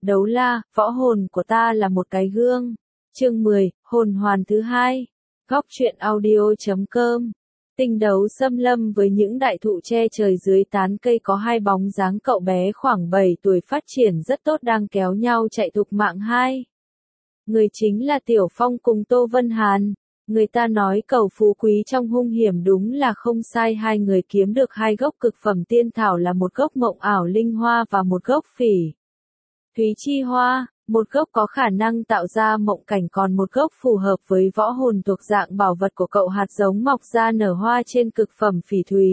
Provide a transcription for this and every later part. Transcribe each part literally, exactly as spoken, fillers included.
Đấu la, võ hồn của ta là một cái gương. Chương mười, hồn hoàn thứ hai. Góc truyện audio chấm com. Tinh đấu xâm lâm với những đại thụ che trời dưới tán cây có hai bóng dáng cậu bé khoảng bảy tuổi phát triển rất tốt đang kéo nhau chạy thục mạng hai. Người chính là Tiểu Phong cùng Tô Vân Hàn. Người ta nói cầu phú quý trong hung hiểm đúng là không sai, hai người kiếm được hai gốc cực phẩm tiên thảo là một gốc mộng ảo linh hoa và một gốc phỉ thúy chi hoa. Một gốc có khả năng tạo ra mộng cảnh còn một gốc phù hợp với võ hồn thuộc dạng bảo vật của cậu, hạt giống mọc ra nở hoa trên cực phẩm phỉ thúy.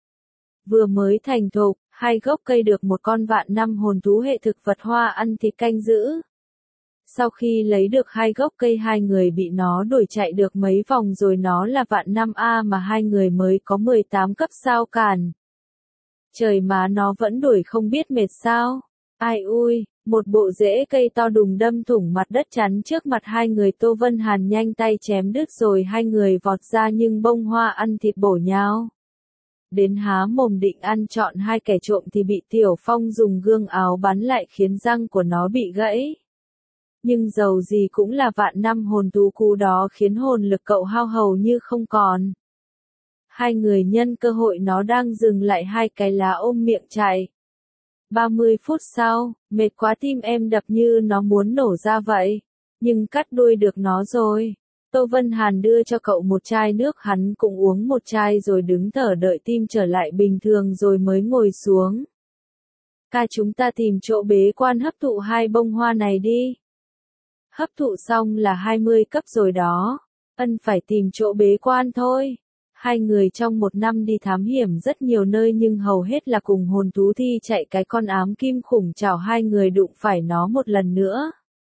Vừa mới thành thục, hai gốc cây được một con vạn năm hồn thú hệ thực vật hoa ăn thịt canh giữ. Sau khi lấy được hai gốc cây, hai người bị nó đuổi chạy được mấy vòng rồi, nó là vạn năm A mà hai người mới có mười tám cấp sao càn. Trời má, nó vẫn đuổi không biết mệt sao. Ai ui, một bộ rễ cây to đùng đâm thủng mặt đất chắn trước mặt hai người. Tô Vân Hàn nhanh tay chém đứt rồi hai người vọt ra nhưng bông hoa ăn thịt bổ nhào đến há mồm định ăn trọn hai kẻ trộm thì bị Tiểu Phong dùng gương áo bắn lại khiến răng của nó bị gãy. Nhưng dầu gì cũng là vạn năm hồn thú, cú đó khiến hồn lực cậu hao hầu như không còn. Hai người nhân cơ hội nó đang dừng lại hai cái lá ôm miệng chạy. ba mươi phút sau, mệt quá, tim em đập như nó muốn nổ ra vậy. Nhưng cắt đuôi được nó rồi. Tô Vân Hàn đưa cho cậu một chai nước, hắn cũng uống một chai rồi đứng thở đợi tim trở lại bình thường rồi mới ngồi xuống. Ca, chúng ta tìm chỗ bế quan hấp thụ hai bông hoa này đi. Hấp thụ xong là hai mươi cấp rồi đó. Ân, phải tìm chỗ bế quan thôi. Hai người trong một năm đi thám hiểm rất nhiều nơi nhưng hầu hết là cùng hồn thú thi chạy cái con ám kim khủng trảo, hai người đụng phải nó một lần nữa.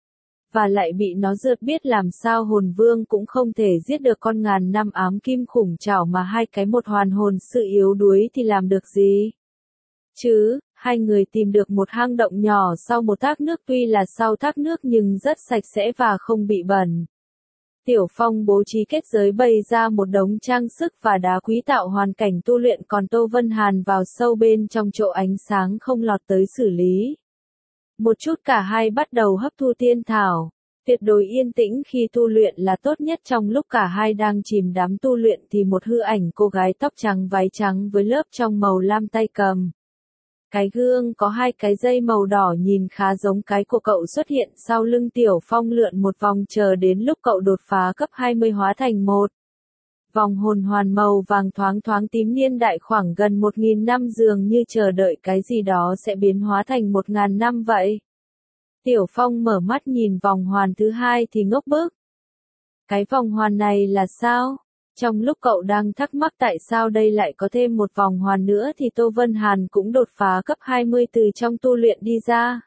Và lại bị nó rượt, biết làm sao hồn vương cũng không thể giết được con ngàn năm ám kim khủng trảo mà hai cái một hoàn hồn sự yếu đuối thì làm được gì. Chứ, hai người tìm được một hang động nhỏ sau một thác nước, tuy là sau thác nước nhưng rất sạch sẽ và không bị bẩn. Tiểu Phong bố trí kết giới bày ra một đống trang sức và đá quý tạo hoàn cảnh tu luyện, còn Tô Vân Hàn vào sâu bên trong chỗ ánh sáng không lọt tới xử lý. Một chút cả hai bắt đầu hấp thu tiên thảo. Tuyệt đối yên tĩnh khi tu luyện là tốt nhất. Trong lúc cả hai đang chìm đắm tu luyện thì một hư ảnh cô gái tóc trắng váy trắng với lớp trong màu lam tay cầm cái gương có hai cái dây màu đỏ nhìn khá giống cái của cậu xuất hiện sau lưng Tiểu Phong, lượn một vòng chờ đến lúc cậu đột phá cấp hai mươi hóa thành một vòng hồn hoàn màu vàng thoáng thoáng tím, niên đại khoảng gần một nghìn năm, dường như chờ đợi cái gì đó sẽ biến hóa thành một ngàn năm vậy. Tiểu Phong mở mắt nhìn vòng hoàn thứ hai thì ngốc bức. Cái vòng hoàn này là sao? Trong lúc cậu đang thắc mắc tại sao đây lại có thêm một vòng hoàn nữa thì Tô Vân Hàn cũng đột phá cấp hai mươi từ trong tu luyện đi ra.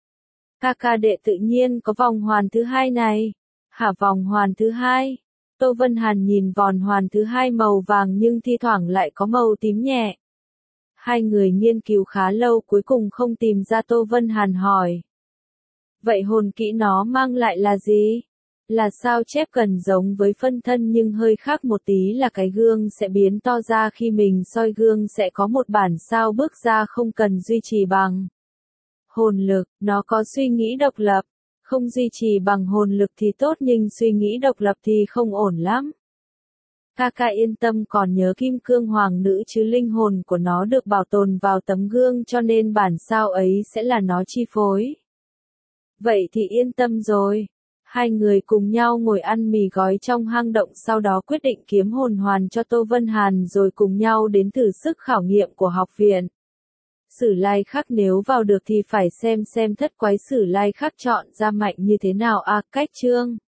Ca ca đệ tự nhiên có vòng hoàn thứ hai này. Hả, vòng hoàn thứ hai? Tô Vân Hàn nhìn vòng hoàn thứ hai màu vàng nhưng thi thoảng lại có màu tím nhẹ. Hai người nghiên cứu khá lâu cuối cùng không tìm ra. Tô Vân Hàn hỏi. Vậy hồn kỹ nó mang lại là gì? Là sao chép cần giống với phân thân nhưng hơi khác một tí là cái gương sẽ biến to ra, khi mình soi gương sẽ có một bản sao bước ra, không cần duy trì bằng hồn lực. Nó có suy nghĩ độc lập. Không duy trì bằng hồn lực thì tốt nhưng suy nghĩ độc lập thì không ổn lắm. Kaka yên tâm, còn nhớ kim cương hoàng nữ chứ, linh hồn của nó được bảo tồn vào tấm gương cho nên bản sao ấy sẽ là nó chi phối. Vậy thì yên tâm rồi. Hai người cùng nhau ngồi ăn mì gói trong hang động, sau đó quyết định kiếm hồn hoàn cho Tô Vân Hàn rồi cùng nhau đến thử sức khảo nghiệm của học viện. Sử lai khắc nếu vào được thì phải xem xem thất quái sử lai khắc chọn ra mạnh như thế nào. À, cách chương